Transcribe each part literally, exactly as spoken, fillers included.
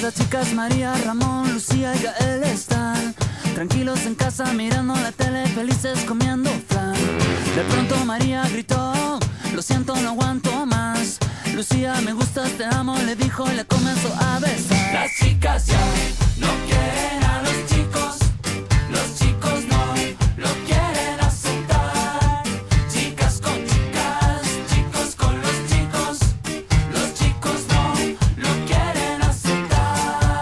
las chicas María, Ramón, Lucía y Gael están tranquilos en casa mirando la tele, felices comiendo flan. De pronto María gritó, lo siento, no aguanto más. Lucía, me gustas, te amo, le dijo y le comenzó a besar. Las chicas ya no quieren a los chicos, los chicos no lo quieren aceptar. Chicas con chicas, chicos con los chicos, los chicos no lo quieren aceptar.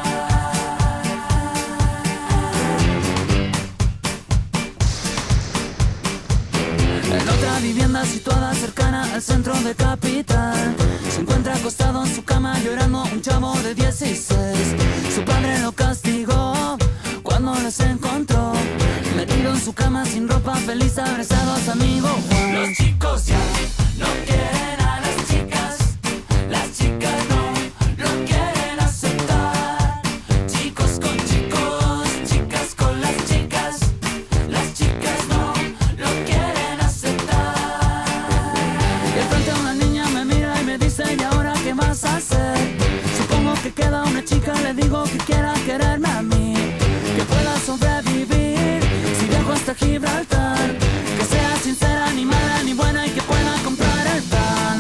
En otra vivienda situada cercana al centro de capital, se encuentra acostado en su cama llorando un chavo de dieciséis. Su padre lo castigó cuando les encontró metido en su cama sin ropa, feliz abrazado a su amigo Juan. Los chicos ya no quieren a las chicas, las chicas no lo quieren aceptar. Chicos con chicos, chicas con las chicas, las chicas no lo quieren aceptar. Y de frente a una niña me mira y me dice, ¿y ahora qué vas a hacer? Supongo que queda una chica, le digo que quiera quererme a mí, que pueda sobrevivir si viajo hasta Gibraltar, que sea sincera, ni mala ni buena y que pueda comprar el pan.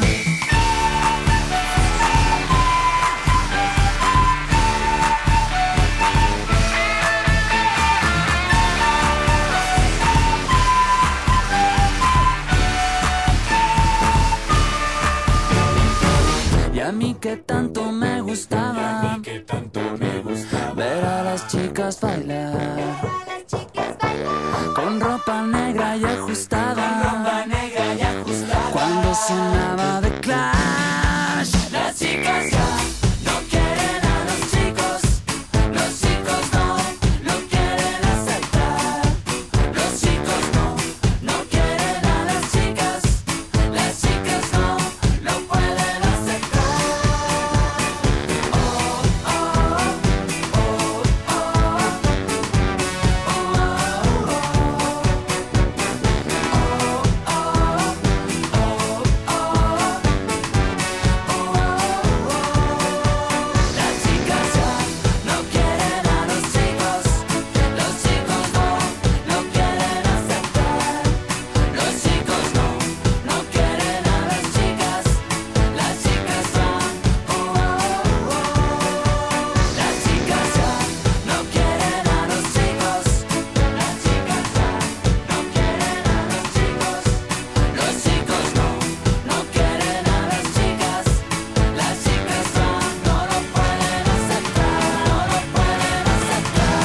Y a mí que tanto me gustaba, que tanto me gustaba ver a las chicas bailar, con ropa negra y ajustada, con ropa negra y ajustada. cuando sonaba The Clash. Las chicas ya no quieren a los chicos, los chicos no lo quieren aceptar. Los chicos no, no quieren a las chicas, las chicas no lo pueden aceptar. Oh, oh, oh, oh, Las chicas ya no quieren a los chicos, los chicos no lo quieren aceptar. Los chicos no, no quieren a las chicas, las chicas van. Oh, oh, oh. Las chicas ya no quieren a los chicos, las chicas ya no quieren a los chicos, los chicos no, no quieren a las chicas, las chicas van. No lo pueden aceptar, no lo pueden aceptar.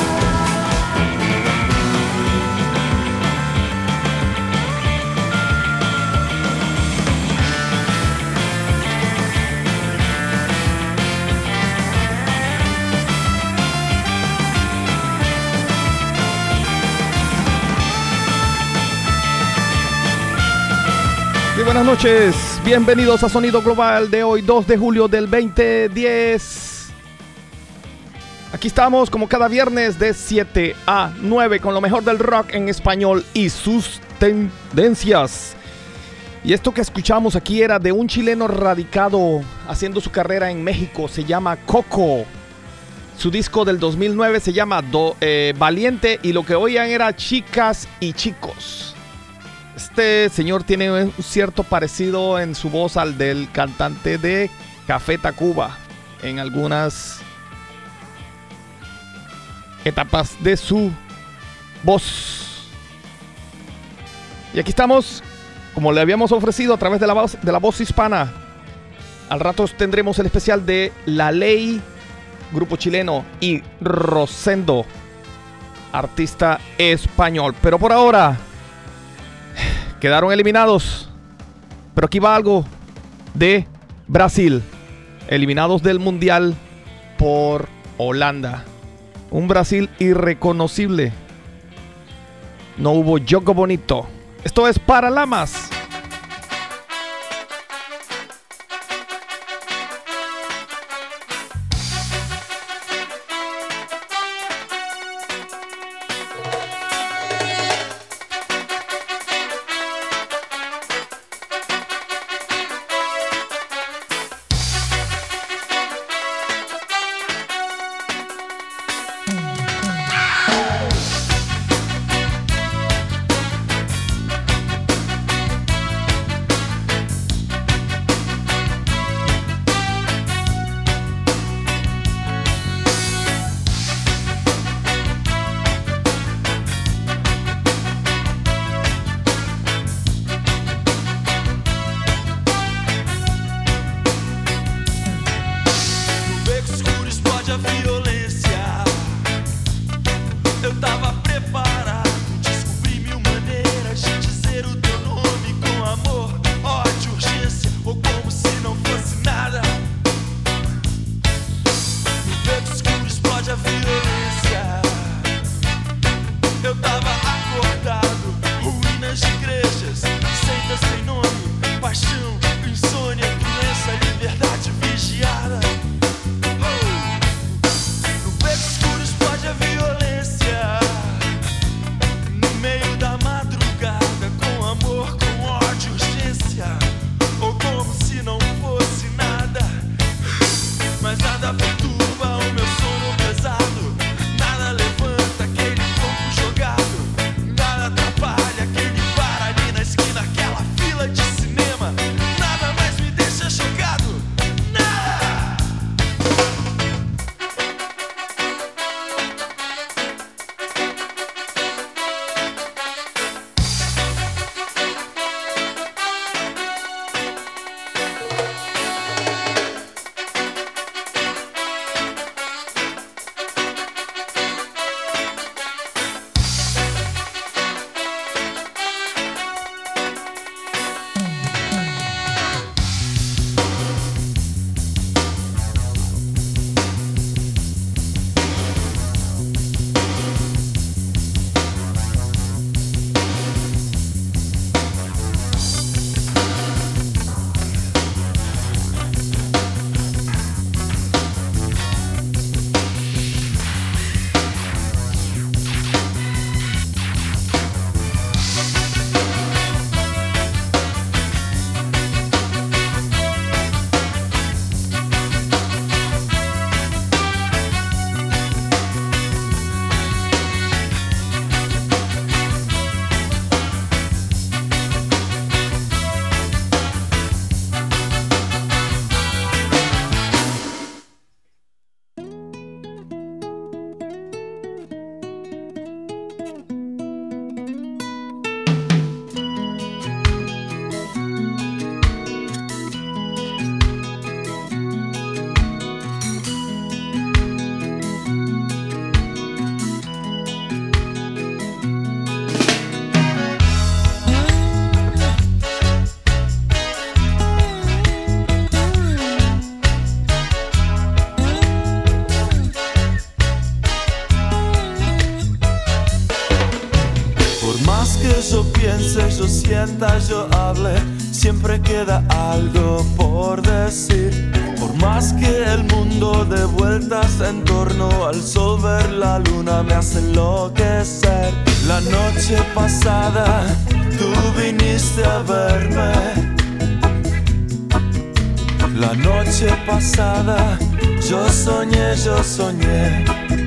Y buenas noches, bienvenidos a Sonido Global de hoy, dos de julio del veinte diez. Aquí estamos como cada viernes de siete a nueve con lo mejor del rock en español y sus tendencias. Y esto que escuchamos aquí era de un chileno radicado haciendo su carrera en México, se llama Coco. Su disco del dos mil nueve se llama Do, eh, Valiente, y lo que oían era Chicas y Chicos. Este señor tiene un cierto parecido en su voz al del cantante de Café Tacuba en algunas etapas de su voz. Y aquí estamos, como le habíamos ofrecido a través de la voz, de la voz hispana. Al rato tendremos el especial de La Ley, grupo chileno, y Rosendo, artista español. Pero por ahora quedaron eliminados. Pero aquí va algo de Brasil, eliminados del Mundial por Holanda. Un Brasil irreconocible. No hubo Jogo Bonito. Esto es Paralamas. tanta yo hable, siempre queda algo por decir. Por más que el mundo dé vueltas en torno al sol, ver la luna me hace enloquecer. La noche pasada tú viniste a verme. La noche pasada yo soñé, yo soñé.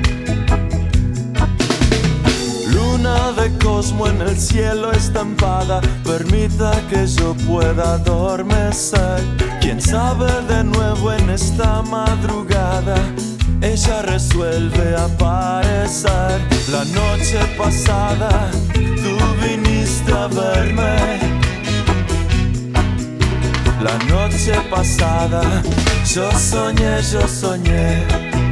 Luna de cosmo en el cielo estampada, permita que yo pueda adormecer. Quién sabe de nuevo en esta madrugada, ella resuelve aparecer. La noche pasada tú viniste a verme. La noche pasada yo soñé, yo soñé.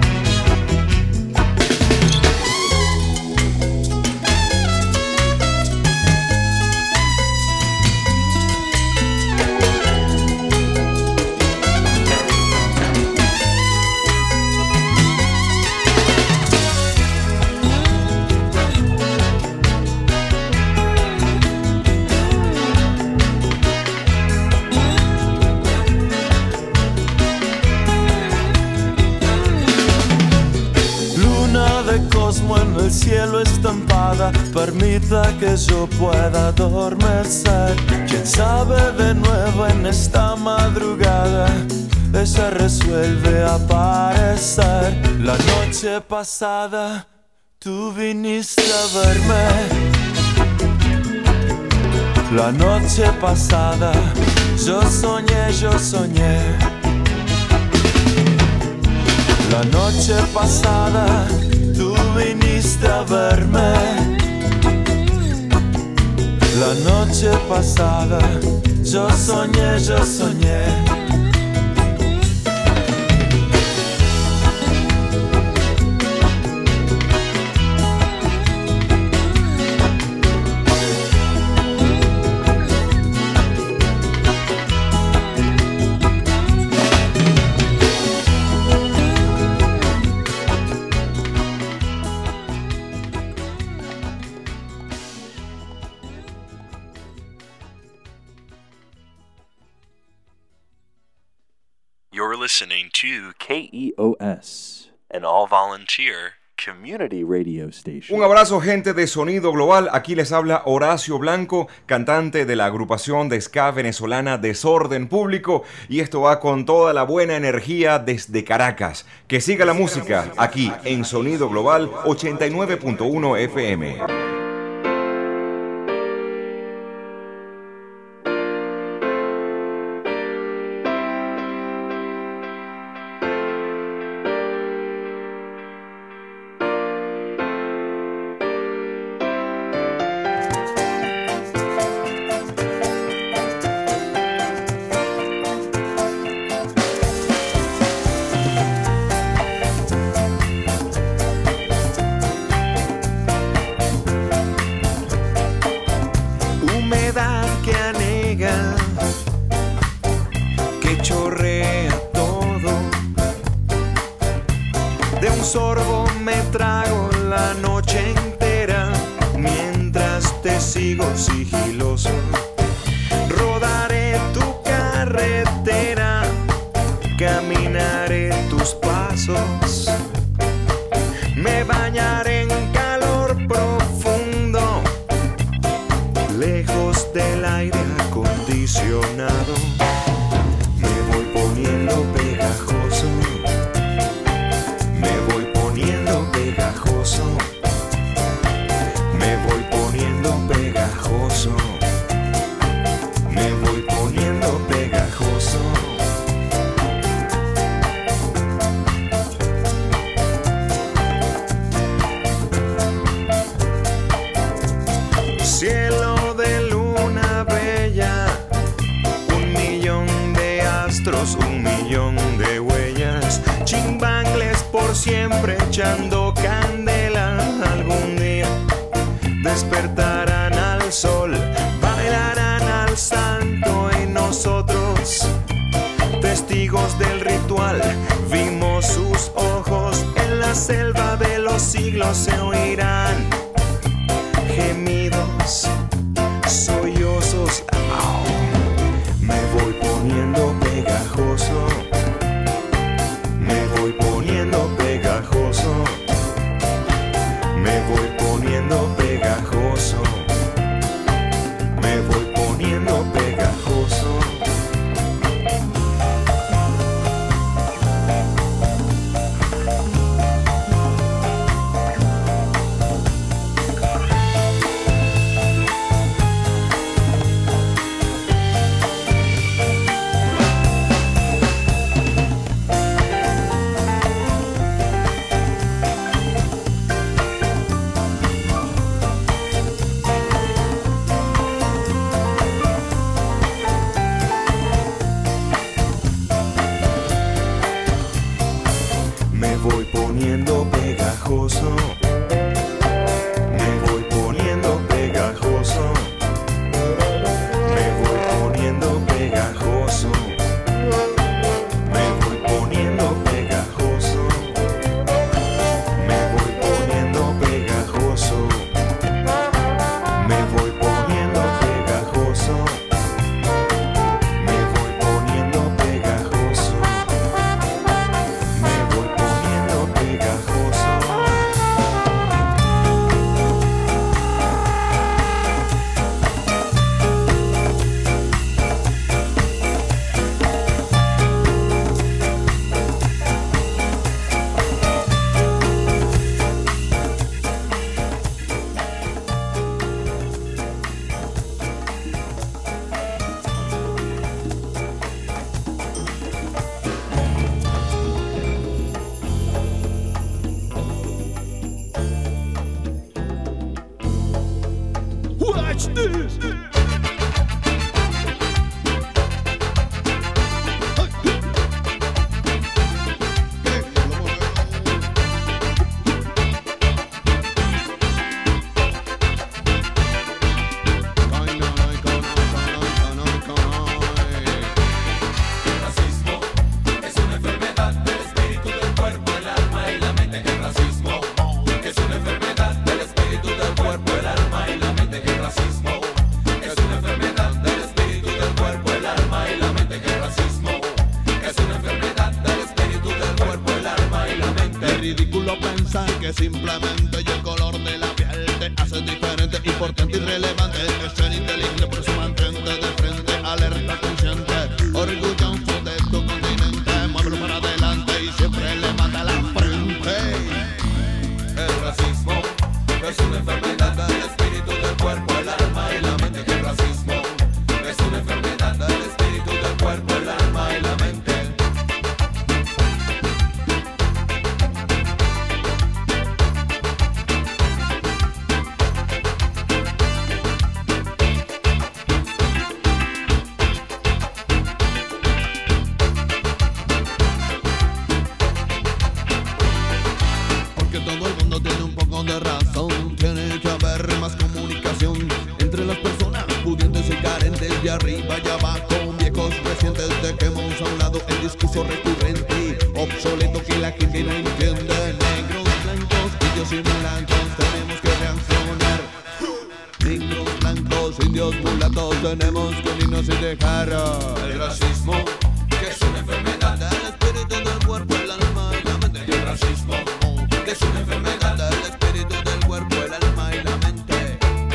En el cielo estampada, permita que yo pueda adormecer. Quién sabe de nuevo en esta madrugada, ella resuelve aparecer. La noche pasada tú viniste a verme. La noche pasada yo soñé, yo soñé. La noche pasada tú viniste a verme. La noche pasada yo soñé, yo soñé. You're listening to K E O S, an all-volunteer community radio station. Un abrazo, gente de Sonido Global. Aquí les habla Horacio Blanco, cantante de la agrupación de ska venezolana Desorden Público, y esto va con toda la buena energía desde Caracas. Que siga la música aquí en Sonido Global ochenta y nueve punto uno F M. Se oirán gemidos sollozos ridículo pensar que simplemente y el color de la piel te hace diferente, importante y relevante. Es ser inteligente, por eso mantente de frente, alerta consciente, orgulloso de tu continente. Muévelo para adelante y siempre levanta la frente. El racismo es una enfermedad del espíritu, del cuerpo, el alma y la mente. El racismo es una enfermedad del espíritu, del cuerpo, el alma y la mente. Porque todo el mundo tiene un poco de razón. Tiene que haber más comunicación entre las personas pudientes y carentes, de arriba y abajo, viejos recientes. Dejemos a un lado el discurso recurrente, obsoleto, que la gente no entiende. Negros, blancos, indios y mulatos, tenemos que reaccionar. Negros, blancos, indios, mulatos, tenemos que unirnos y dejar el racismo, que es una enfermedad del espíritu, del cuerpo, el alma y la mente. Y el racismo, que es una enfermedad del espíritu, del cuerpo, el alma y la mente.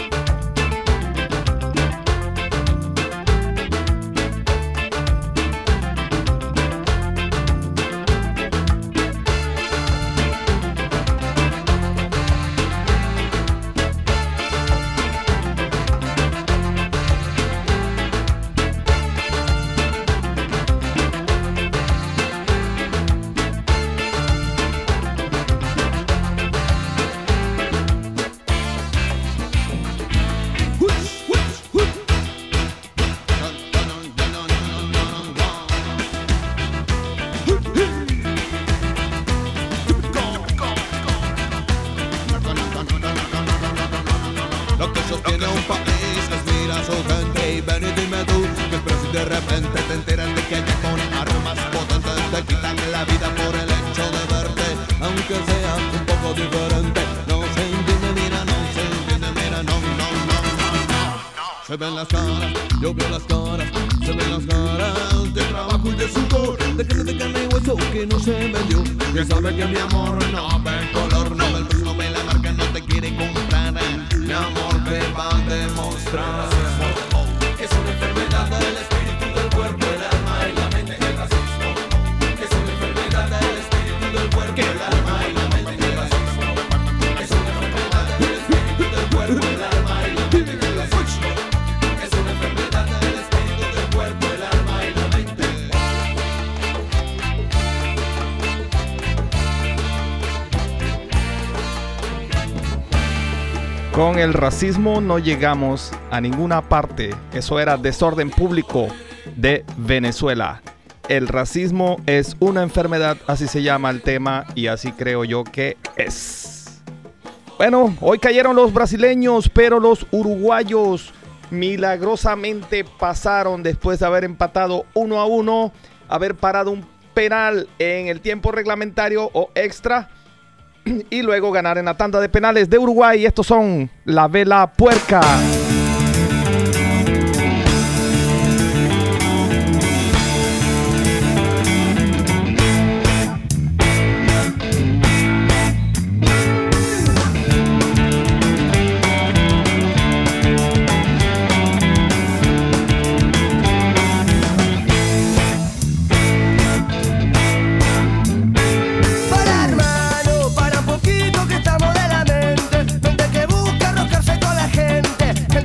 Lo que sostiene un país es mirar a su gente. Y ven y dime tú que el precio de repente te enteran de que allá con armas potentes te quitan la vida por el hecho de verte, aunque sea un poco diferente. No se entiende, mira, no se entiende, mira, no, no, no, no, no. Se ven las caras, yo veo las caras, se ven las caras de trabajo y de sudor, de gente de carne y hueso que no se vendió. Ya sabe que mi amor no ve color, no ve el precio, no ve la marca, no te quiere comprar. Mi amor te va a demostrar. Es una enfermedad del espíritu, del cuerpo, el alma y la mente. El racismo es una enfermedad del espíritu, del cuerpo, el alma y la mente. El racismo es una enfermedad del espíritu, del cuerpo, el alma y la mente. El racismo es una enfermedad del espíritu, del cuerpo, el alma y la mente. Con el racismo no llegamos a ninguna parte. Eso era Desorden Público de Venezuela. El racismo es una enfermedad, así se llama el tema y así creo yo que es. Bueno, hoy cayeron los brasileños, pero los uruguayos milagrosamente pasaron después de haber empatado uno a uno, haber parado un penal en el tiempo reglamentario o extra y luego ganar en la tanda de penales de Uruguay. Estos son la Vela Puerca. Para un poquito que estamos de la mente, mente que busca arrojarse con la gente.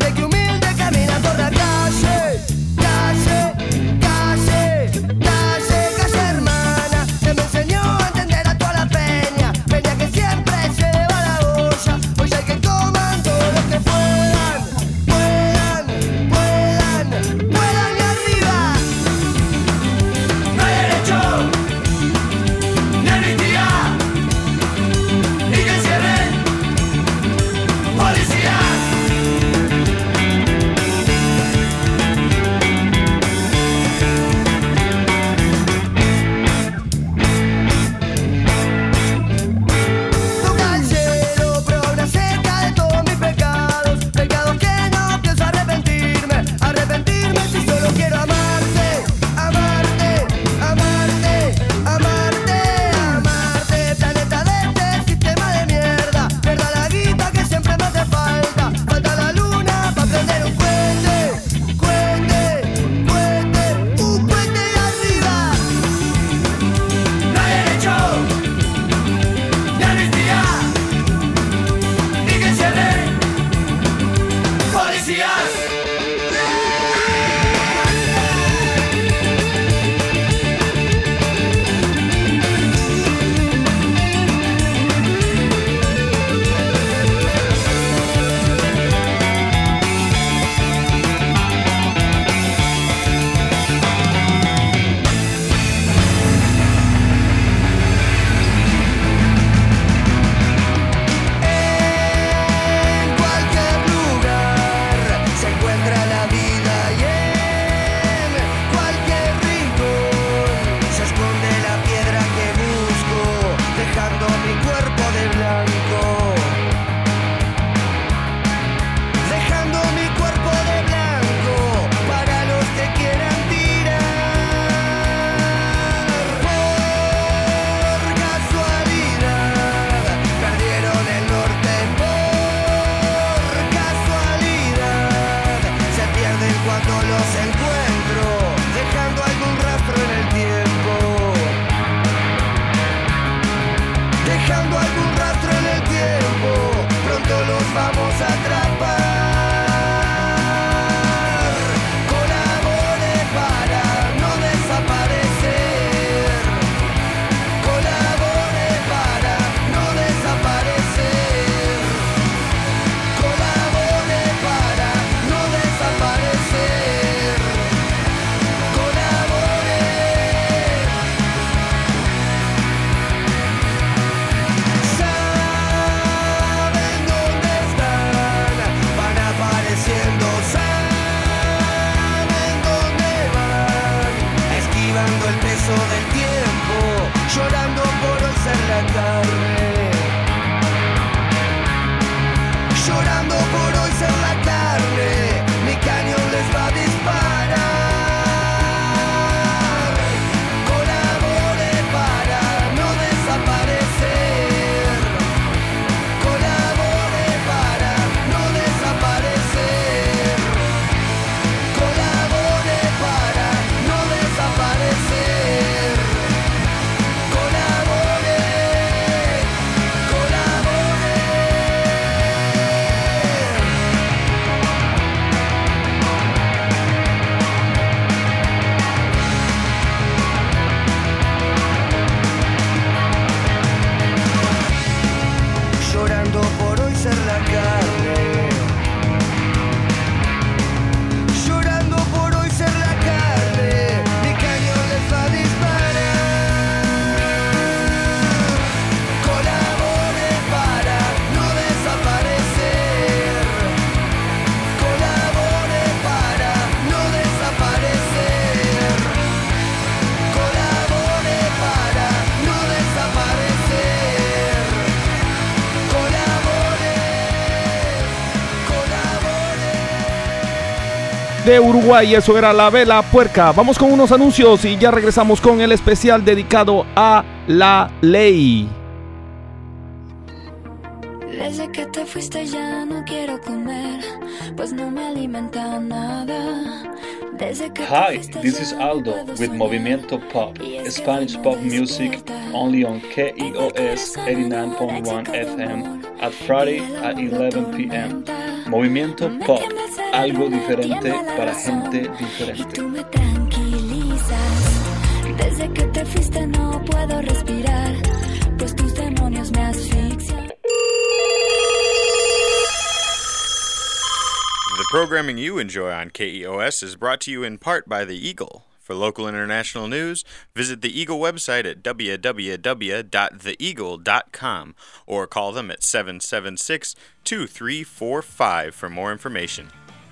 encuentro, dejando algún rastro en el tiempo. Dejando algún rastro en el tiempo, pronto los vamos a atrapar. Colabore para no desaparecer. Colabore para no desaparecer. Colabore para no desaparecer. Colabore. Saben dónde están, van apareciendo, saben dónde van, esquivando el peso del tiempo, llorando por hoy ser la carne, llorando por hoy ser la carne, mi cañón les va a disparar. Colabore para no desaparecer. Colabore para no desaparecer. Colabore para no desaparecer. Colabore, colabore. Llorando por hoy ser la carne. Llorando por hoy ser la carne. Mi cañón les va a disparar. Colabore para no desaparecer. Colabore para no desaparecer. Colabore para no desaparecer. Colabore, colabore. De Uruguay, eso era La Vela Puerca. Vamos con unos anuncios y ya regresamos con el especial dedicado a la ley. Desde que te fuiste ya no quiero comer, pues no me alimenta nada. Desde que te Hi, fuiste this ya is no Aldo puedo with soñar. Movimiento Pop, Y es que Spanish no pop me music despierta. only on K E O S eighty-nine point one F M at Friday at eleven p m Movimiento Pop, algo diferente para gente Y diferente. tú me tranquilizas. Desde que te fuiste no puedo respirar, pues tus demonios me asfixian. The programming you enjoy on K E O S is brought to you in part by The Eagle. For local and international news, visit the Eagle website at w w w dot the eagle dot com or call them at seven seven six, two three four five for more information.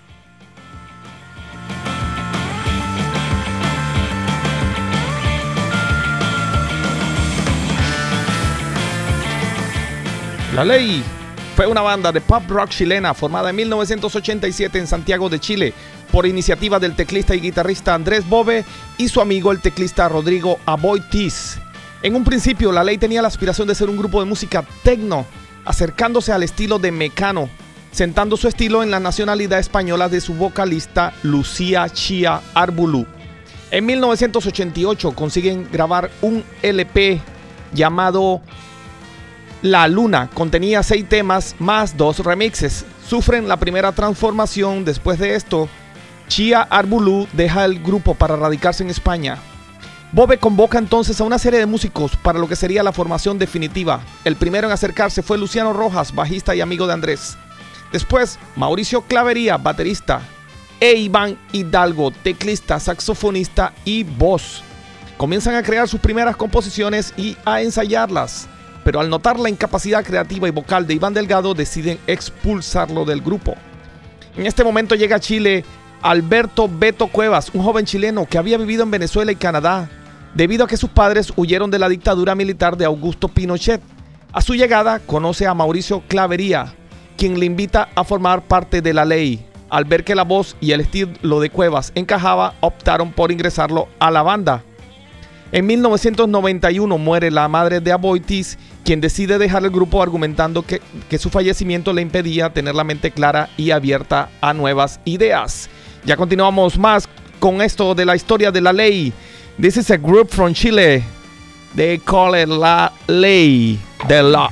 La Ley fue una banda de pop rock chilena formada en mil novecientos ochenta y siete en Santiago de Chile por iniciativa del teclista y guitarrista Andrés Bove y su amigo el teclista Rodrigo Aboitiz. En un principio, La Ley tenía la aspiración de ser un grupo de música techno, acercándose al estilo de Mecano, sentando su estilo en la nacionalidad española de su vocalista Lucía Chía Arbulú. En mil novecientos ochenta y ocho consiguen grabar un L P llamado La Luna. Contenía seis temas más dos remixes. Sufren la primera transformación. Después de esto, Chía Arbulú deja el grupo para radicarse en España. Bove convoca entonces a una serie de músicos para lo que sería la formación definitiva. El primero en acercarse fue Luciano Rojas, bajista y amigo de Andrés. Después, Mauricio Clavería, baterista, e Iván Hidalgo, teclista, saxofonista y voz. Comienzan a crear sus primeras composiciones y a ensayarlas, pero al notar la incapacidad creativa y vocal de Iván Delgado, deciden expulsarlo del grupo. En este momento llega a Chile Alberto Beto Cuevas, un joven chileno que había vivido en Venezuela y Canadá, debido a que sus padres huyeron de la dictadura militar de Augusto Pinochet. A su llegada conoce a Mauricio Clavería, quien le invita a formar parte de La Ley. Al ver que la voz y el estilo de Cuevas encajaba, optaron por ingresarlo a la banda. En mil novecientos noventa y uno muere la madre de Aboitiz, quien decide dejar el grupo argumentando que, que su fallecimiento le impedía tener la mente clara y abierta a nuevas ideas. Ya continuamos más con esto de la historia de la ley. This is a group from Chile. They call it La Ley, the law.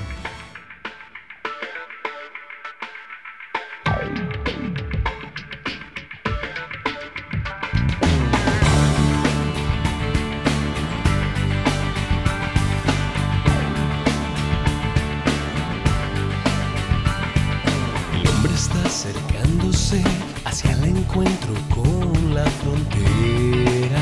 El hombre está acercándose hacia el encuentro con la frontera.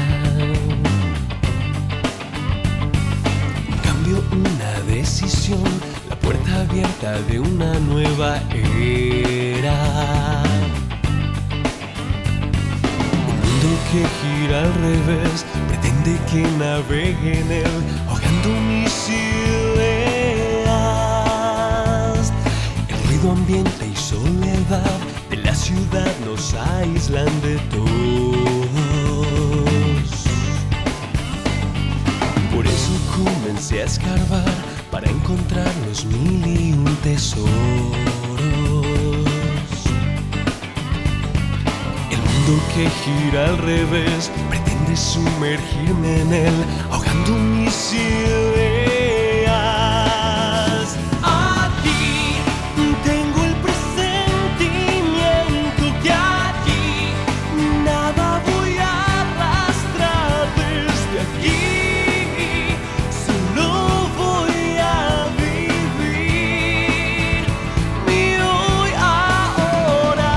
Un cambio, una decisión, la puerta abierta de una nueva era. Un mundo que gira al revés, pretende que navegue en él, ahogando mis ideas. El ruido ambiente y soledad de la ciudad nos aíslan de todos. Por eso comencé a escarbar para encontrar los mil y un tesoros. El mundo que gira al revés pretende sumergirme en él, ahogando mis ideas. Aquí tengo el presentimiento que aquí nada voy a arrastrar desde aquí. Solo voy a vivir mi hoy ahora.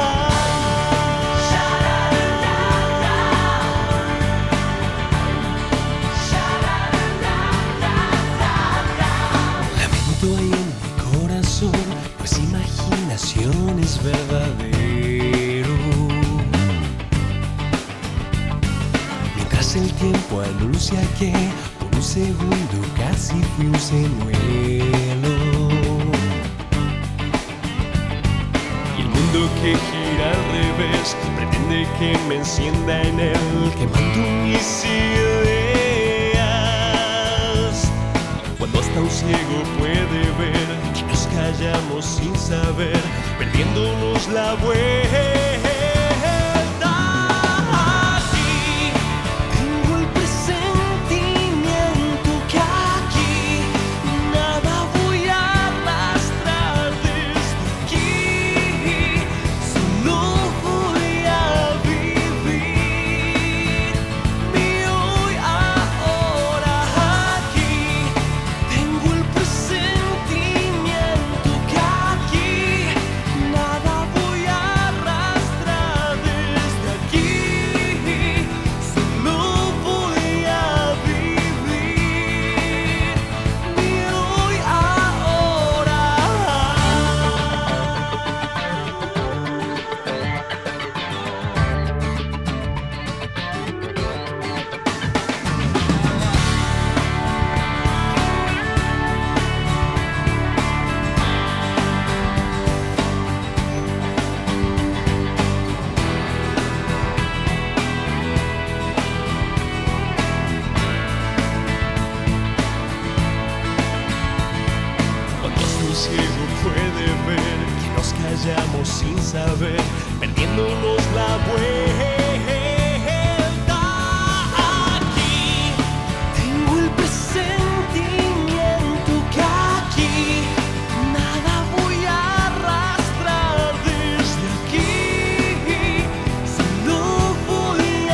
Lamento hay en mi corazón, pues imaginación es verdadero. Mientras el tiempo anuncia que por un segundo casi fui un señuelo. Y el mundo que gira al revés pretende que me encienda en él, quemando mis ideas. Cuando hasta un ciego puede ver que nos callamos sin saber, perdiéndonos la vuelta. Aquí tengo el presentimiento que aquí nada voy a arrastrar desde aquí. Solo voy a vivir mi hoy ahora. Aquí tengo el presentimiento que aquí nada voy a arrastrar desde aquí. Solo voy a vivir mi hoy ahora. Cuando hasta un ciego puede ver que nos callamos sin saber, perdiéndonos la vuelta. Aquí tengo el presentimiento que aquí nada voy a arrastrar desde aquí. Solo voy a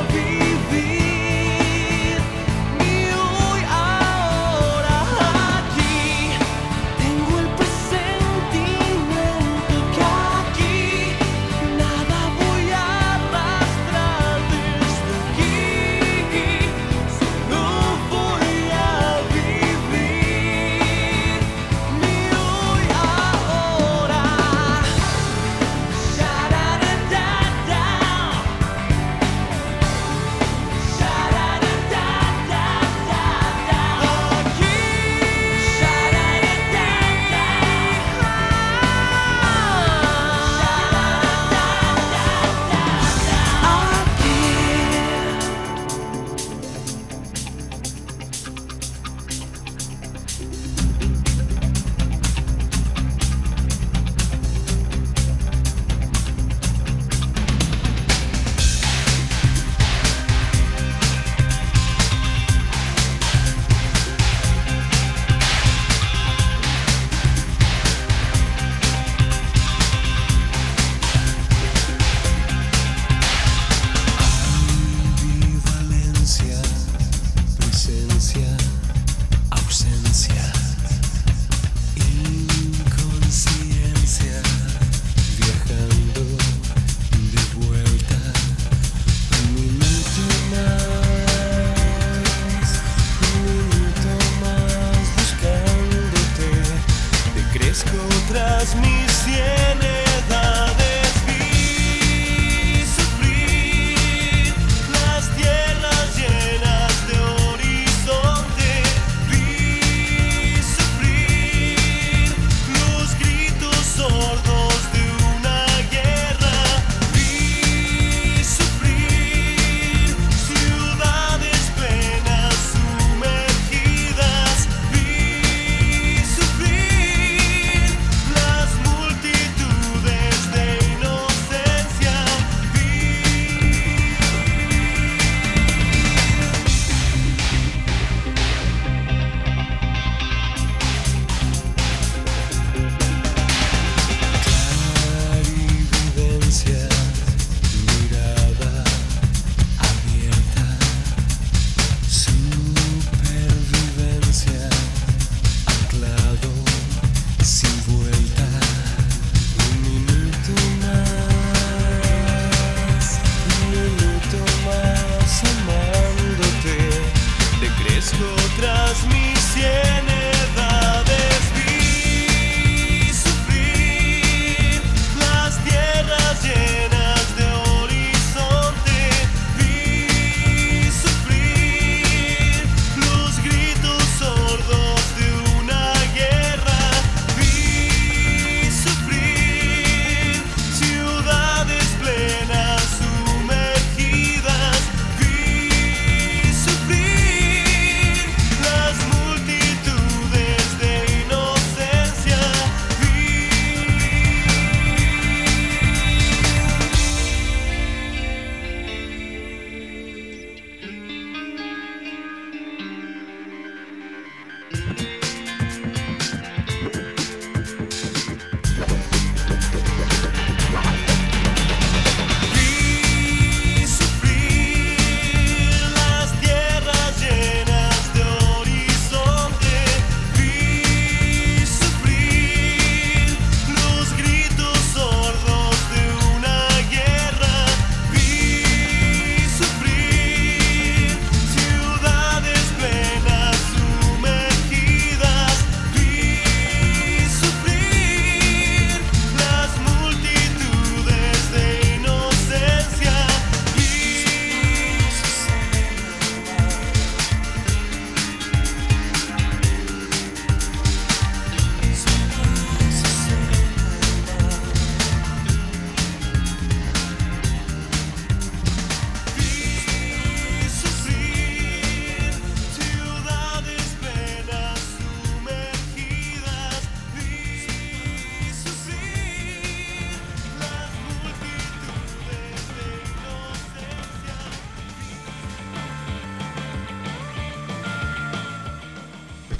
vivir mi hoy ahora. Aquí tengo el presentimiento que aquí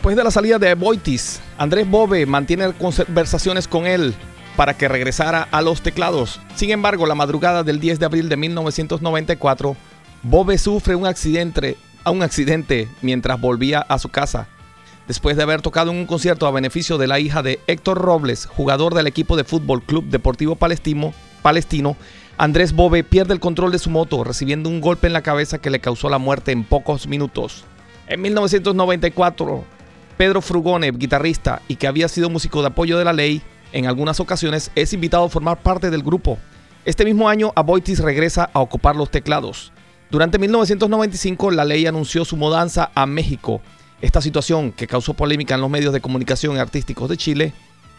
Después de la salida de Boitis, Andrés Bove mantiene conversaciones con él para que regresara a los teclados. Sin embargo, la madrugada del diez de abril de mil novecientos noventa y cuatro, Bove sufre un accidente, un accidente mientras volvía a su casa. Después de haber tocado en un concierto a beneficio de la hija de Héctor Robles, jugador del equipo de fútbol Club Deportivo Palestino, Palestino, Andrés Bove pierde el control de su moto, recibiendo un golpe en la cabeza que le causó la muerte en pocos minutos. En mil novecientos noventa y cuatro, Pedro Frugone, guitarrista y que había sido músico de apoyo de La Ley en algunas ocasiones, es invitado a formar parte del grupo. Este mismo año, Aboitis regresa a ocupar los teclados. Durante mil novecientos noventa y cinco, La Ley anunció su mudanza a México. Esta situación, que causó polémica en los medios de comunicación artísticos de Chile,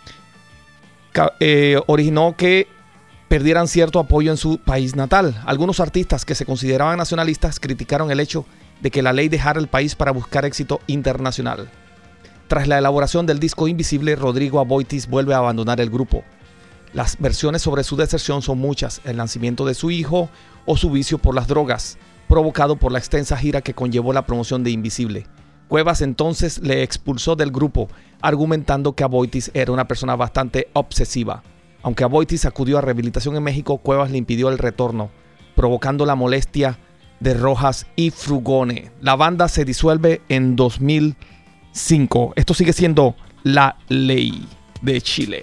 eh, originó que perdieran cierto apoyo en su país natal. Algunos artistas que se consideraban nacionalistas criticaron el hecho de que La Ley dejara el país para buscar éxito internacional. Tras la elaboración del disco Invisible, Rodrigo Aboitis vuelve a abandonar el grupo. Las versiones sobre su deserción son muchas: el nacimiento de su hijo o su vicio por las drogas, provocado por la extensa gira que conllevó la promoción de Invisible. Cuevas entonces le expulsó del grupo, argumentando que Aboitis era una persona bastante obsesiva. Aunque Aboitis acudió a rehabilitación en México, Cuevas le impidió el retorno, provocando la molestia de Rojas y Frugone. La banda se disuelve en dos mil cinco. Esto sigue siendo La Ley de Chile.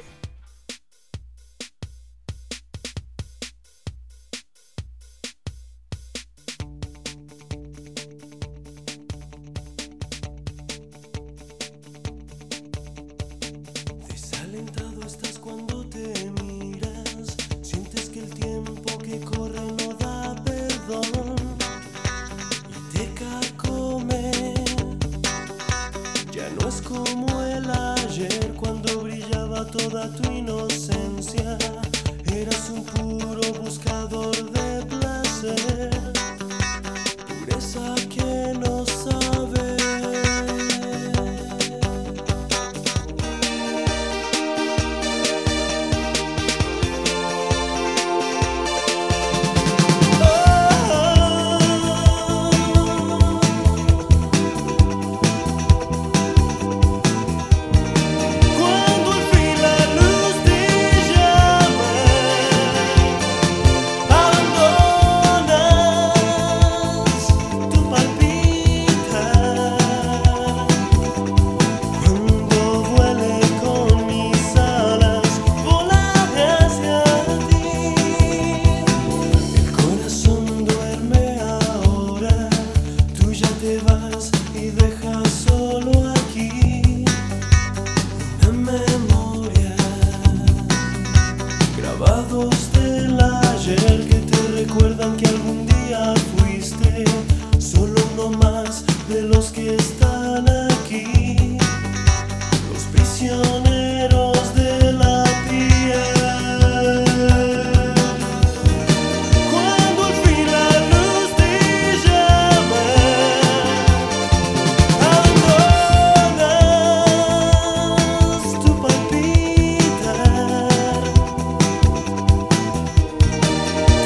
Desalentado estás cuando te miras, sientes que el tiempo que corre no da perdón y te carcome. Ya no es como el ayer cuando brillaba toda tu inocencia. Eras un puro buscador de placer, pureza que no sabe.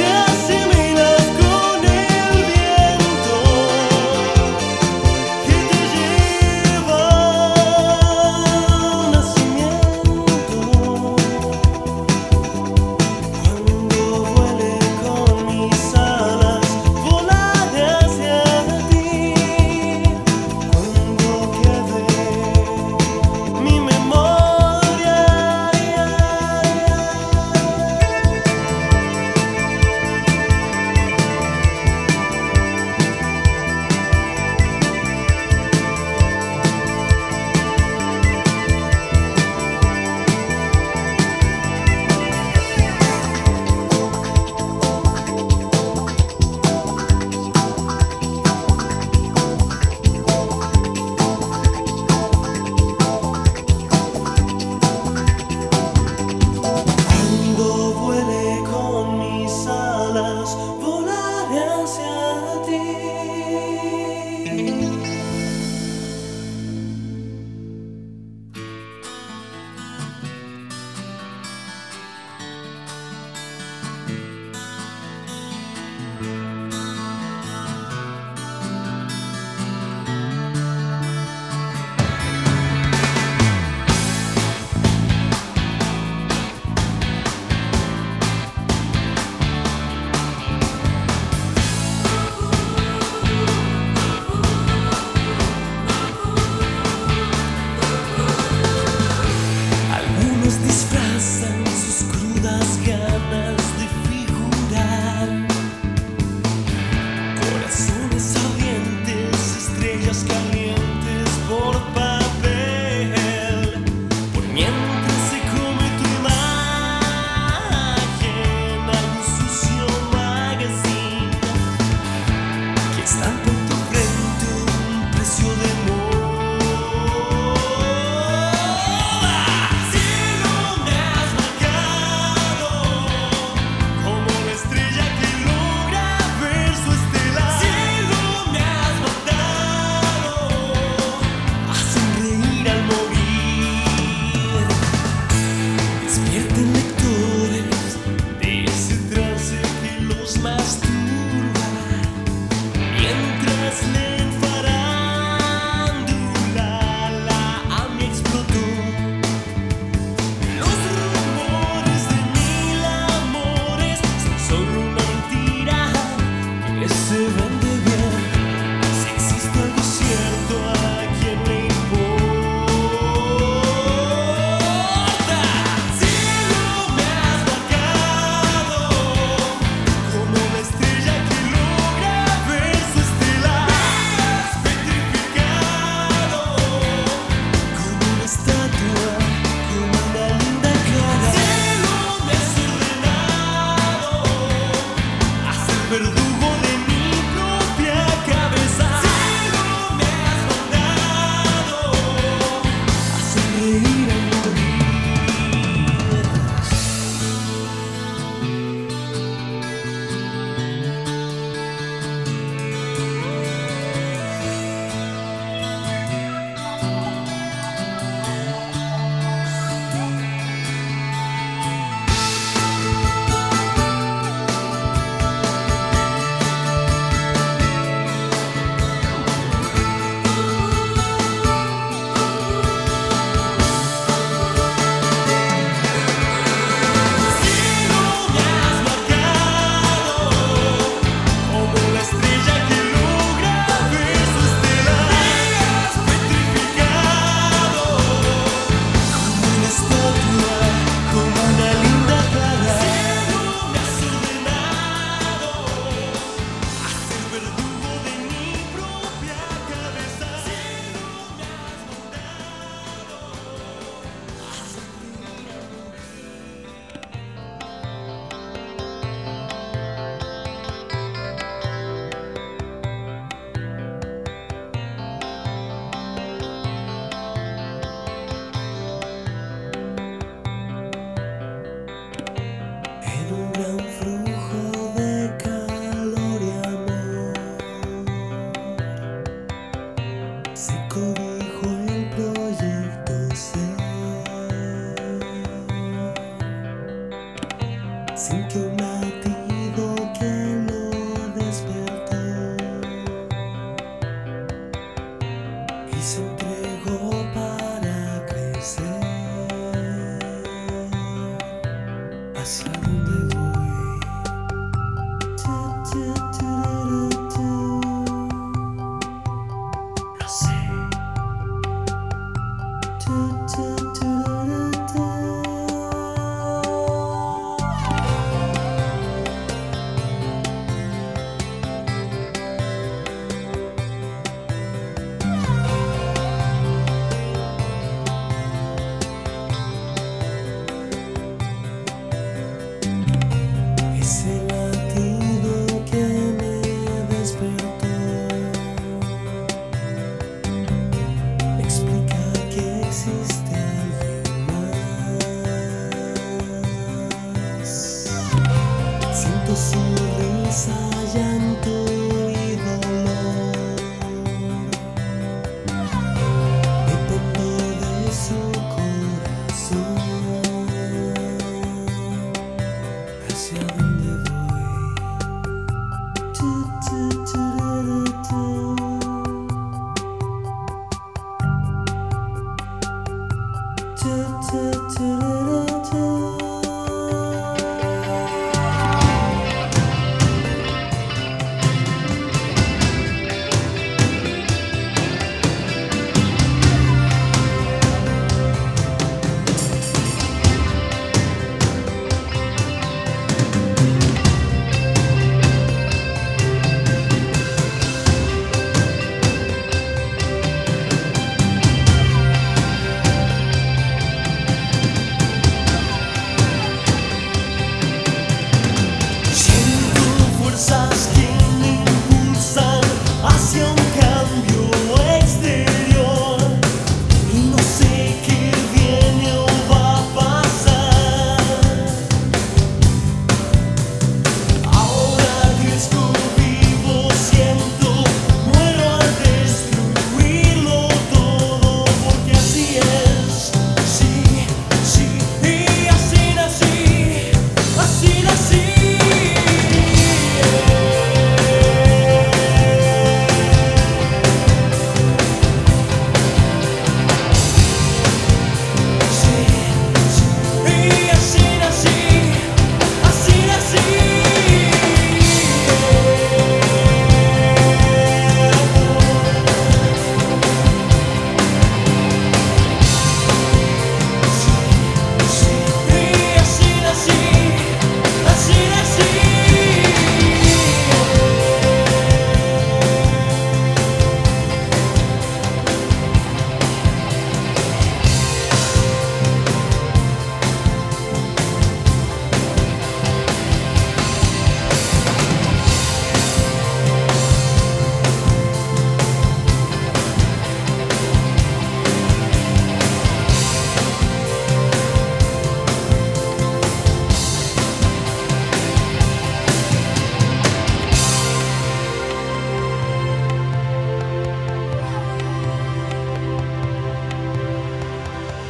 Te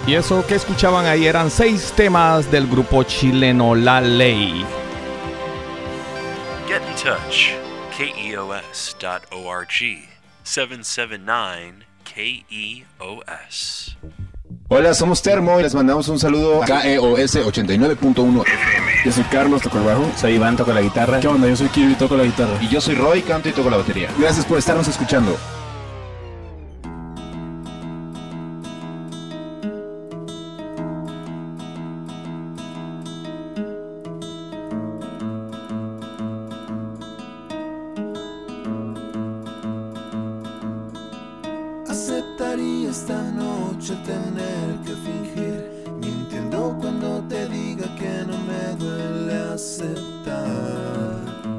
Y eso que escuchaban ahí eran seis temas del grupo chileno La Ley. Get in touch. K E O S dot org. seven seven nine K E O S. Hola, somos Termo y les mandamos un saludo a K E O S ochenta y nueve punto uno F M. Yo soy Carlos, toco el bajo. Soy Iván, toco la guitarra. ¿Qué onda? Yo soy Kirby, toco la guitarra. Y yo soy Roy, canto y toco la batería. Gracias por estarnos escuchando. Aceptaría esta noche tener que fingir, mintiendo cuando te diga que no me duele aceptar.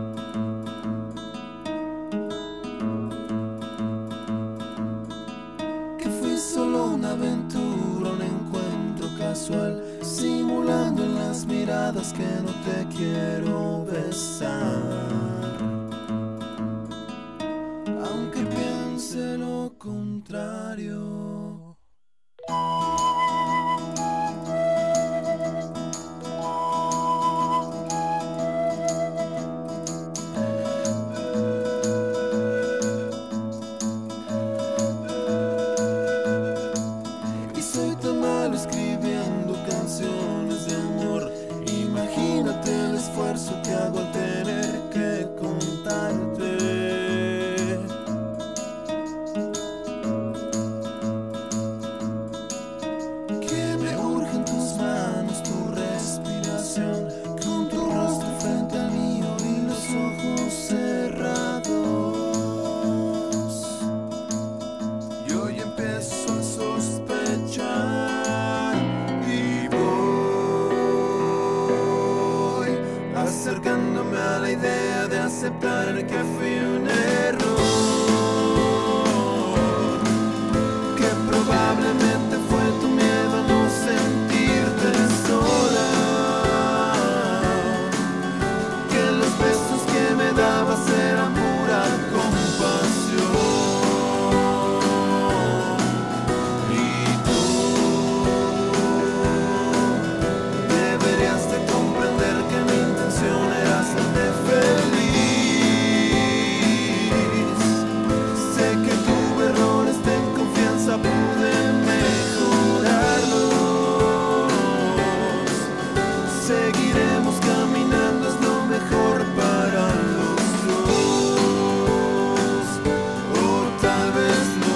Que fui solo una aventura, un encuentro casual, simulando en las miradas que no te quiero besar. Aunque piense lo contrario. Y soy tan malo escribiendo canciones de amor. Imagínate el esfuerzo que hago al tener que contarte. Acercándome a la idea de aceptar que fui un error, que probablemente fue tu miedo a no sentirte sola, que los besos que me dabas eran pura compasión. Y tú deberías de comprender que mi intención era hacerte feliz. Sé que tuve errores, ten confianza, pude mejorarlos. Seguiremos caminando, es lo mejor para los dos. O tal vez no.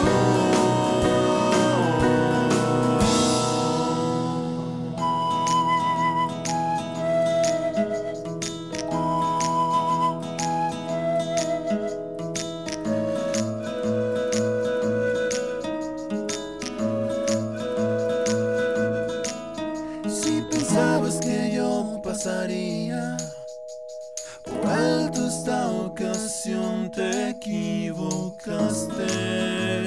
Si pensabas que yo pasaría por alto esta ocasión, te equivocaste.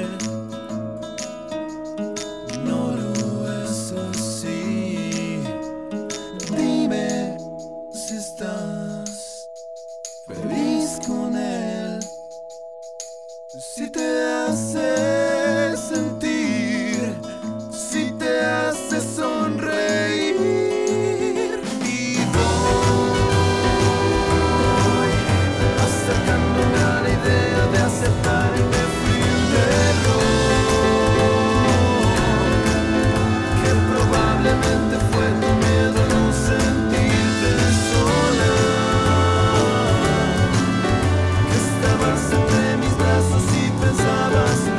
No lo es así. Dime si estás feliz con él, si te hace sentir, si te hace sonreír. Y voy acercándome a la idea de aceptar que fui un error, que probablemente fue tu miedo a no sentirte sola, que estabas entre mis brazos y pensabas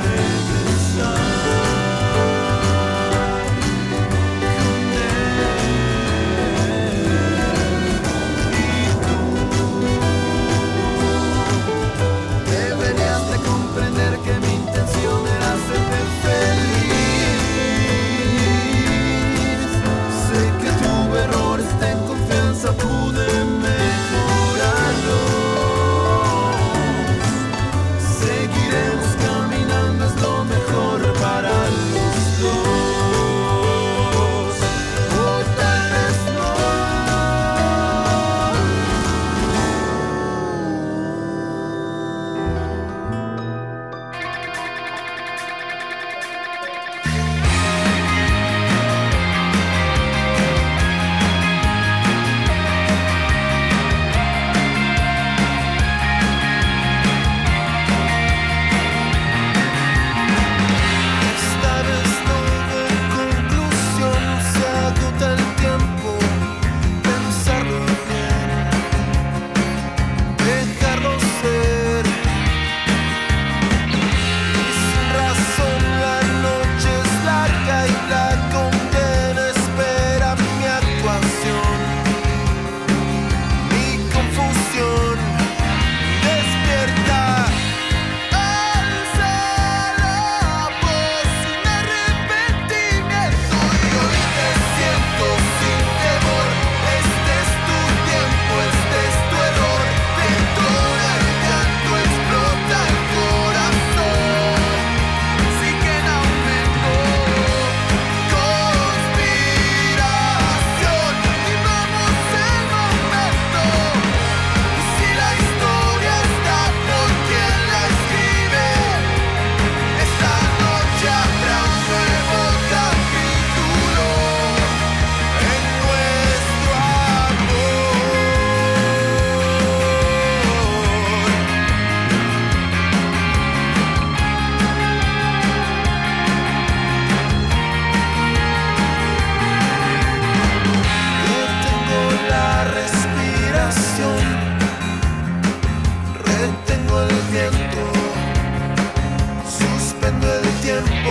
Detengo el viento, suspendo el tiempo.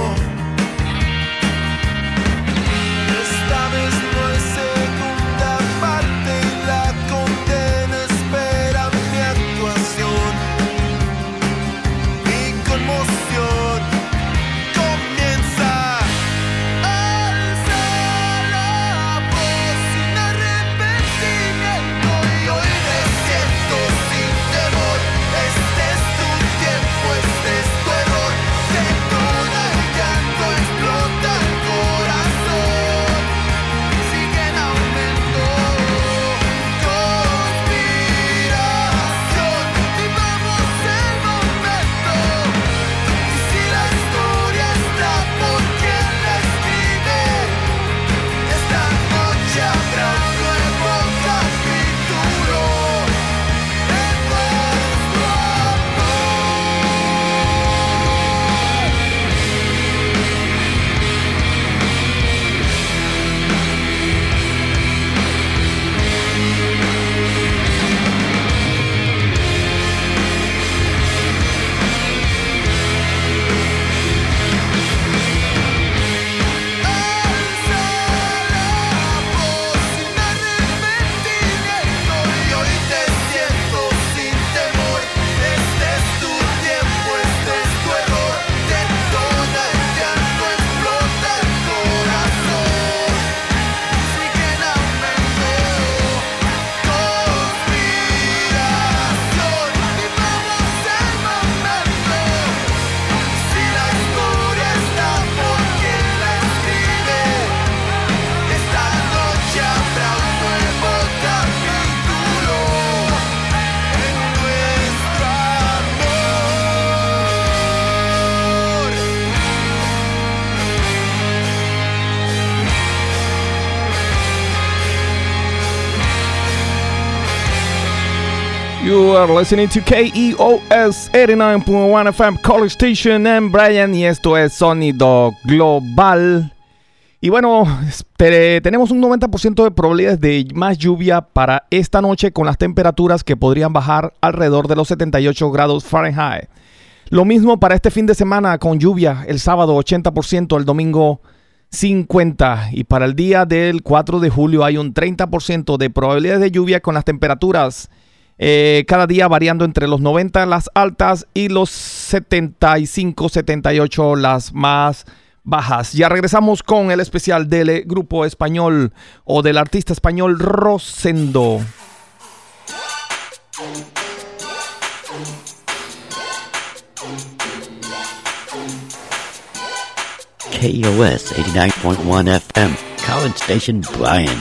Esta vez no hay segunda parte y la condena espera mi actuación. Mi conmoción comienza. Alza la voz sin arrepentimiento y hoy te siento sin temor. Este es tu tiempo, este es tu error. Detona el llanto, explota el corazón. Sigue en aumento, conspiración. Vivamos el momento. Y si la historia está por quien la escribe, esta noche habrá un nuevo capítulo en nuestro amor. Alza la voz sin arrepentimiento y hoy te siento sin temor. Este es tu tiempo, este es tu error. Detona el llanto, explota el corazón. Sigue en aumento, conspiración. Vivamos el momento. Si la historia está por quien la escribe, esta noche habrá un nuevo capítulo en nuestro amor. You are listening to K E O S eighty-nine point one F M College Station en Bryan y esto es Sonido Global. Y bueno, te- tenemos un noventa por ciento de probabilidades de más lluvia para esta noche con las temperaturas que podrían bajar alrededor de los setenta y ocho grados Fahrenheit. Lo mismo para este fin de semana con lluvia, el sábado ochenta por ciento, el domingo cincuenta por ciento y para el día del cuatro de julio hay un treinta por ciento de probabilidades de lluvia con las temperaturas eh, cada día variando entre los noventa las altas y los setenta y cinco, setenta y ocho las más bajas. Ya regresamos con el especial del eh, grupo español o del artista español Rosendo. K E O S eighty-nine point one F M, College Station, Bryan.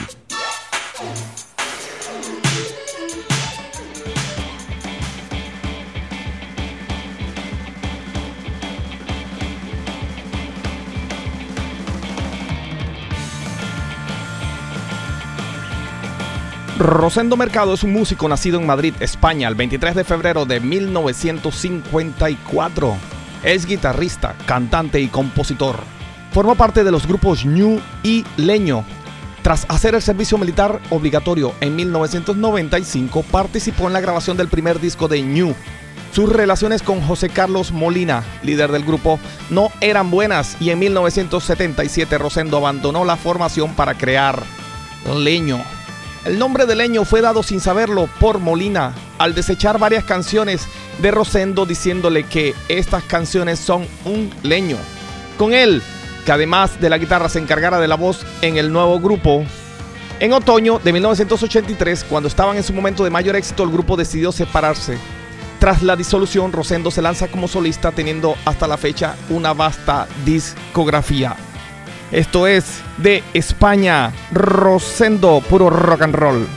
Rosendo Mercado es un músico nacido en Madrid, España, el veintitrés de febrero de mil novecientos cincuenta y cuatro. Es guitarrista, cantante y compositor. Forma parte de los grupos Ñu y Leño. Tras hacer el servicio militar obligatorio en mil novecientos noventa y cinco, participó en la grabación del primer disco de Ñu. Sus relaciones con José Carlos Molina, líder del grupo, no eran buenas y en mil novecientos setenta y siete Rosendo abandonó la formación para crear Leño. El nombre de Leño fue dado sin saberlo por Molina al desechar varias canciones de Rosendo diciéndole que estas canciones son un leño. Con él, que además de la guitarra se encargara de la voz en el nuevo grupo. En otoño de mil novecientos ochenta y tres, cuando estaban en su momento de mayor éxito, el grupo decidió separarse. Tras la disolución, Rosendo se lanza como solista, teniendo hasta la fecha una vasta discografía. Esto es de España, Rosendo, puro rock and roll.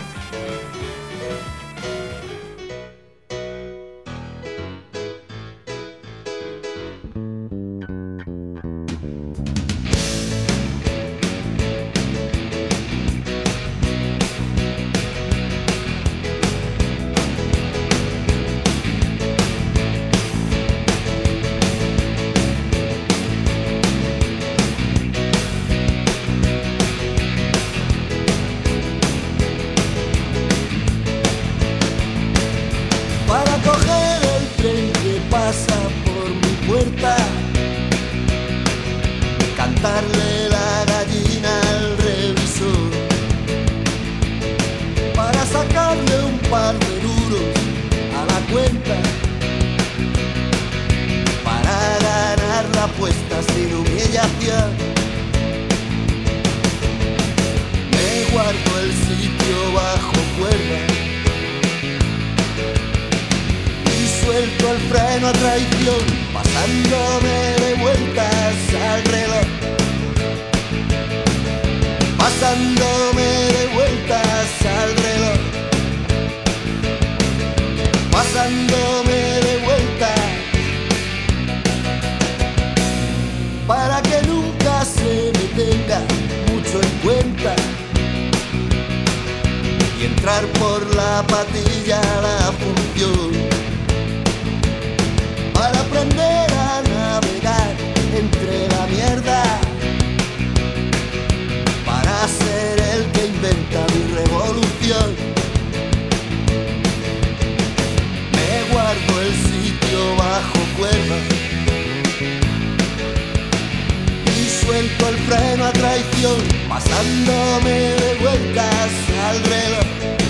puerta, cantarle la gallina al revisor, para sacarle un par de duros a la cuenta, para ganar la apuesta sin humillación. Me guardo el sitio bajo cuerda y suelto el freno a traición, pasándome de vueltas al reloj, pasándome de vueltas al reloj, pasándome de vueltas, para que nunca se me tenga mucho en cuenta y entrar por la patilla a la función, para aprender a navegar entre la mierda, para ser el que inventa mi revolución. Me guardo el sitio bajo cuerda y suelto el freno a traición, pasándome de vueltas al reloj,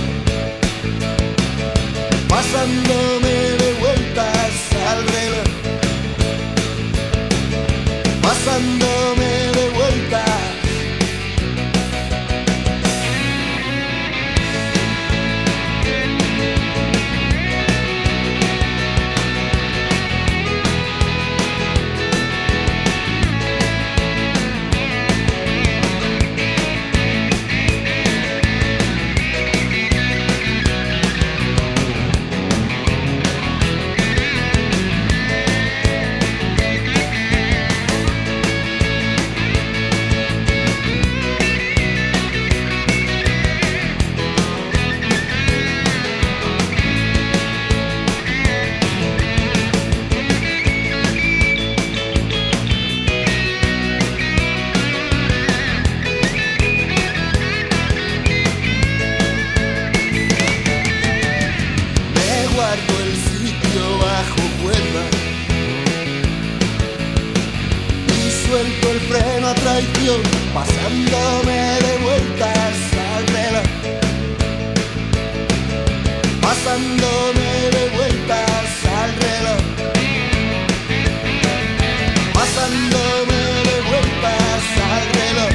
pasándome de vueltas al reloj, pasándome de vueltas. Pasándome de vueltas al reloj, pasándome de vueltas al reloj, pasándome de vueltas al reloj,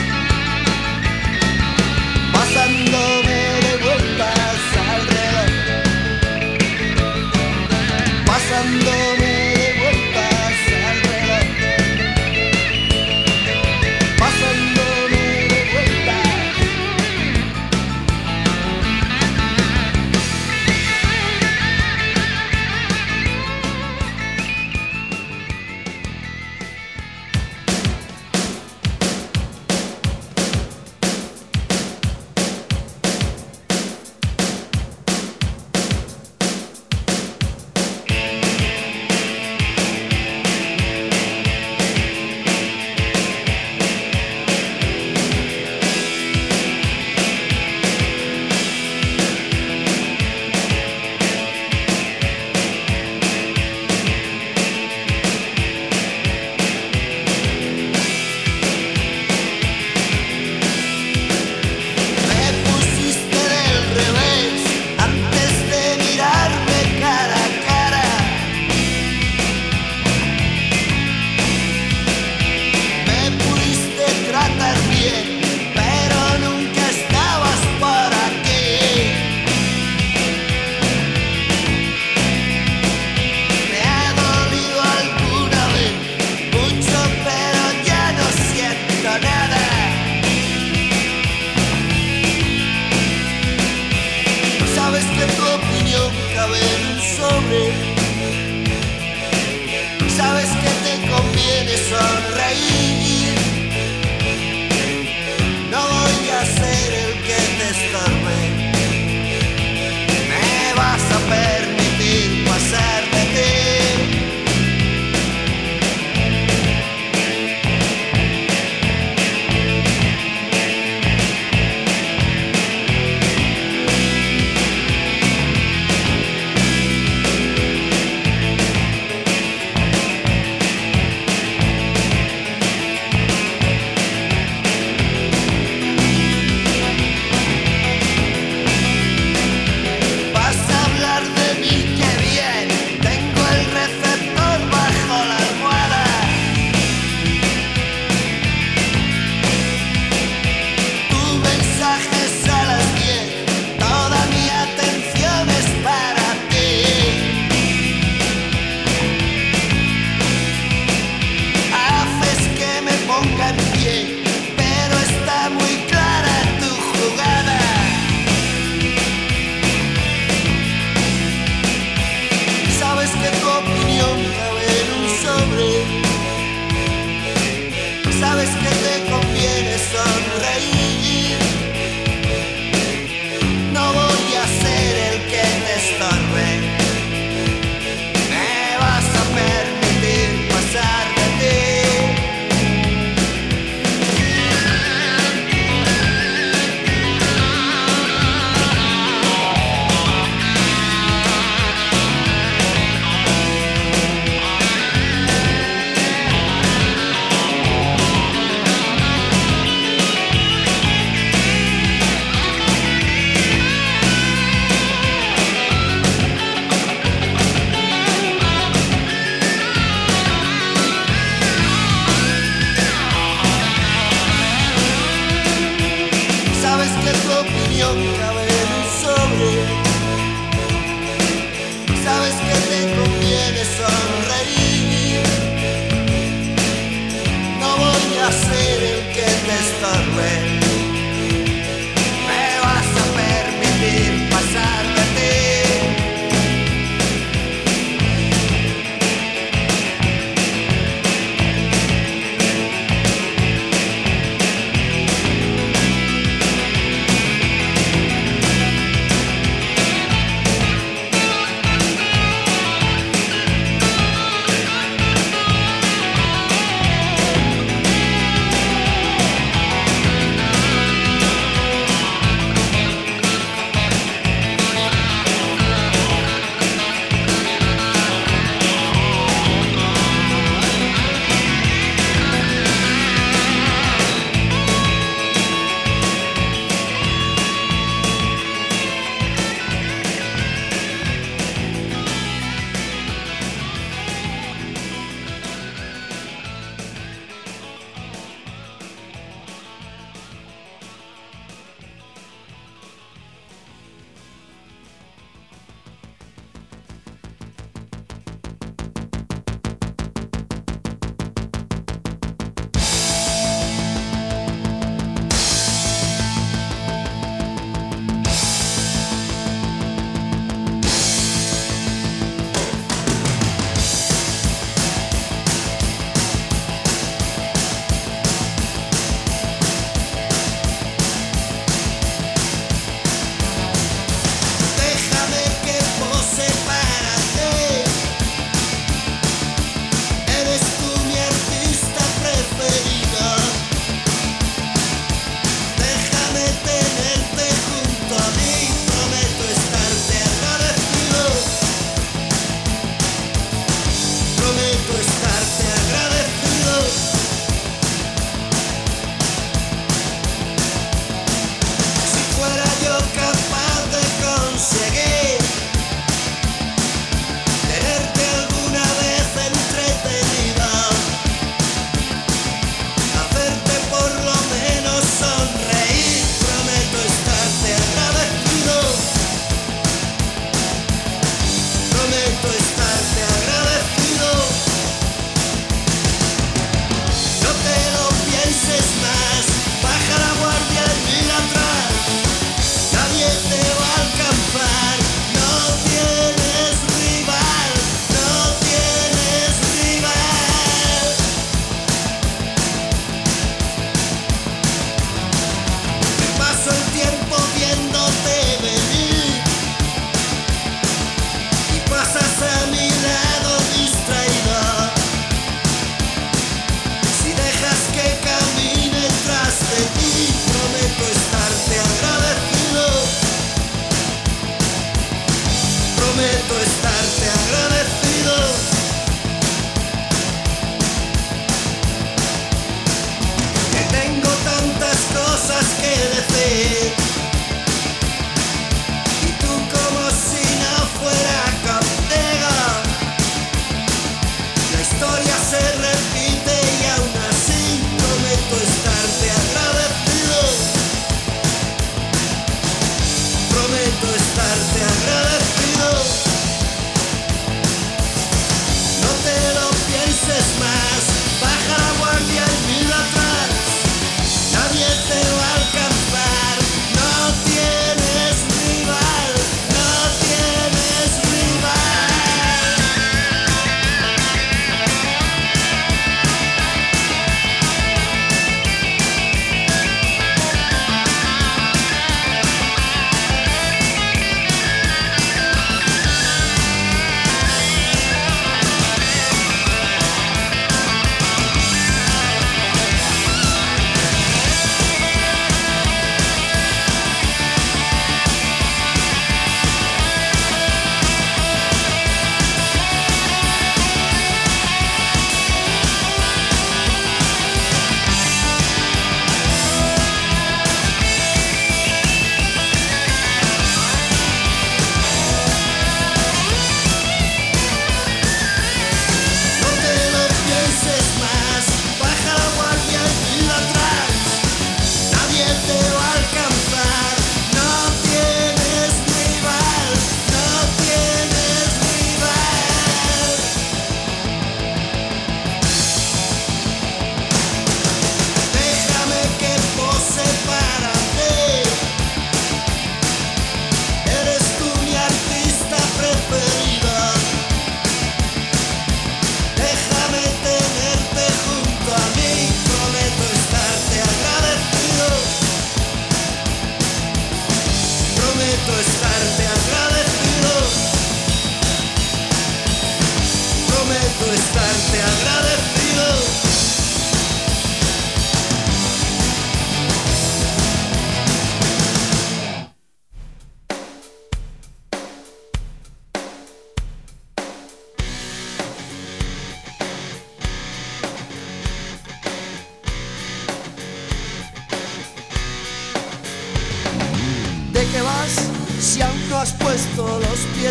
pasándome de vueltas al reloj, pasándome de vueltas al reloj, pasándome de vueltas.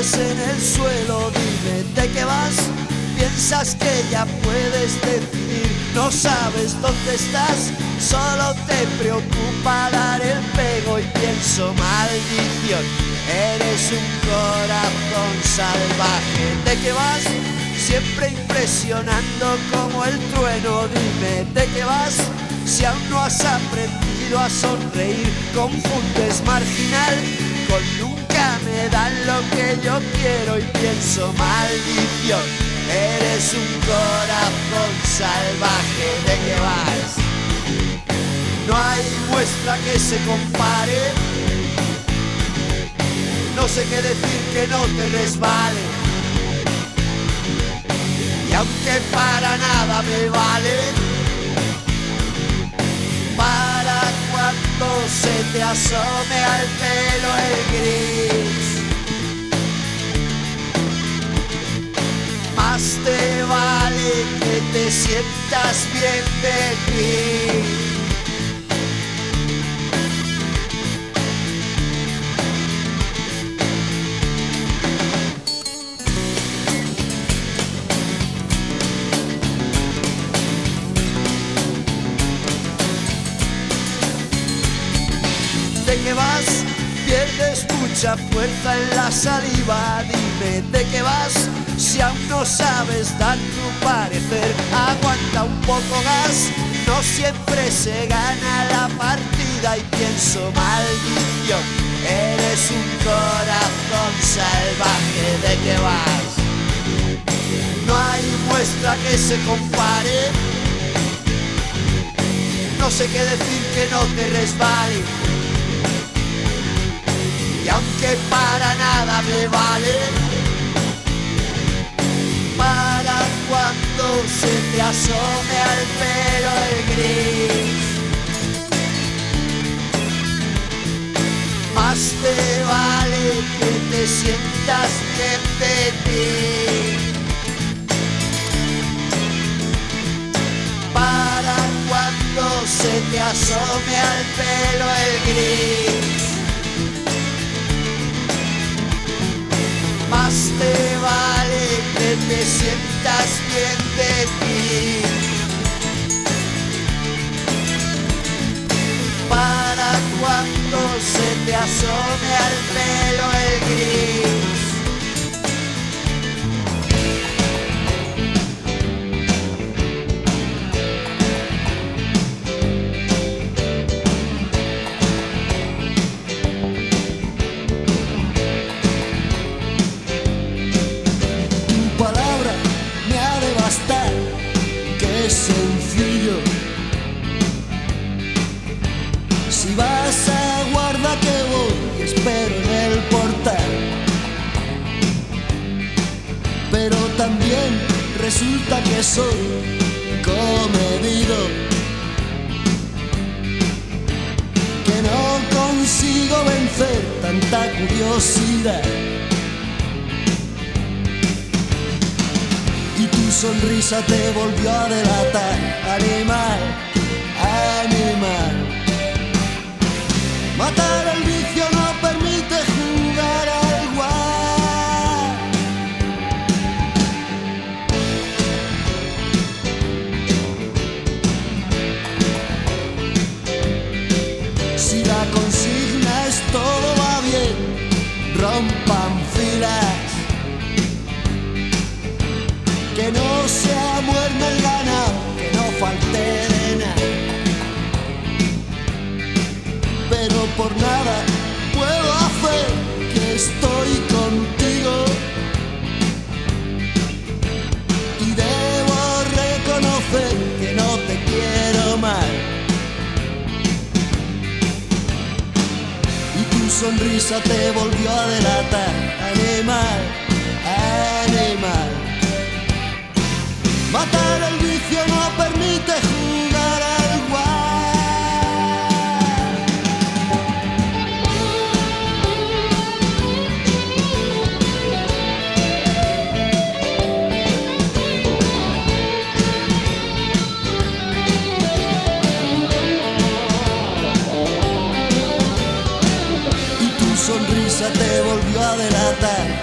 pies en el suelo, dime de qué vas. Piensas que ya puedes decidir, no sabes dónde estás, solo te preocupa dar el pego y pienso, maldición, eres un corazón salvaje. ¿De qué vas? Siempre impresionando como el trueno, dime de qué vas. Si aún no has aprendido a sonreír, confundes marginal con nunca me dan lo que yo quiero y pienso, maldición, eres un corazón salvaje. ¿De qué vas? No hay muestra que se compare, no sé qué decir que no te resbale. Y aunque para nada me vale, para cuando se te asome al pelo el gris, más te vale que te sientas bien de ti. ¿De qué vas? Pierdes mucha fuerza en la saliva, dime de qué vas. Si aún no sabes dar tu parecer, aguanta un poco gas, no siempre se gana la partida y pienso, maldición, eres un corazón salvaje. ¿De qué vas? No hay muestra que se compare, no sé qué decir que no te resbale. Y aunque para nada me vale, para cuando se te asome al pelo el gris, más te vale que te sientas bien de ti. Para cuando se te asome al pelo el gris, más te vale que te sientas bien de ti. Para cuando se te asome al pelo el gris. Qué sencillo. Si vas a guarda que voy y espero en el portal, pero también resulta que soy comedido, que no consigo vencer tanta curiosidad. Sonrisa te volvió a delatar, animal, animal. Matar el vicio no permite jugar al guay. Si la consigna es todo va bien, rompan filas. Que no se muerda el ganado, que no falte de nada. Pero por nada puedo hacer que estoy contigo. Y debo reconocer que no te quiero mal. Y tu sonrisa te volvió a delatar, animal, animal. Matar el vicio no permite jugar al Y tu sonrisa te volvió a delatar,